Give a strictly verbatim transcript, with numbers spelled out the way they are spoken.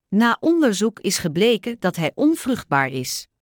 Na onderzoek is gebleken dat hij onvruchtbaar is.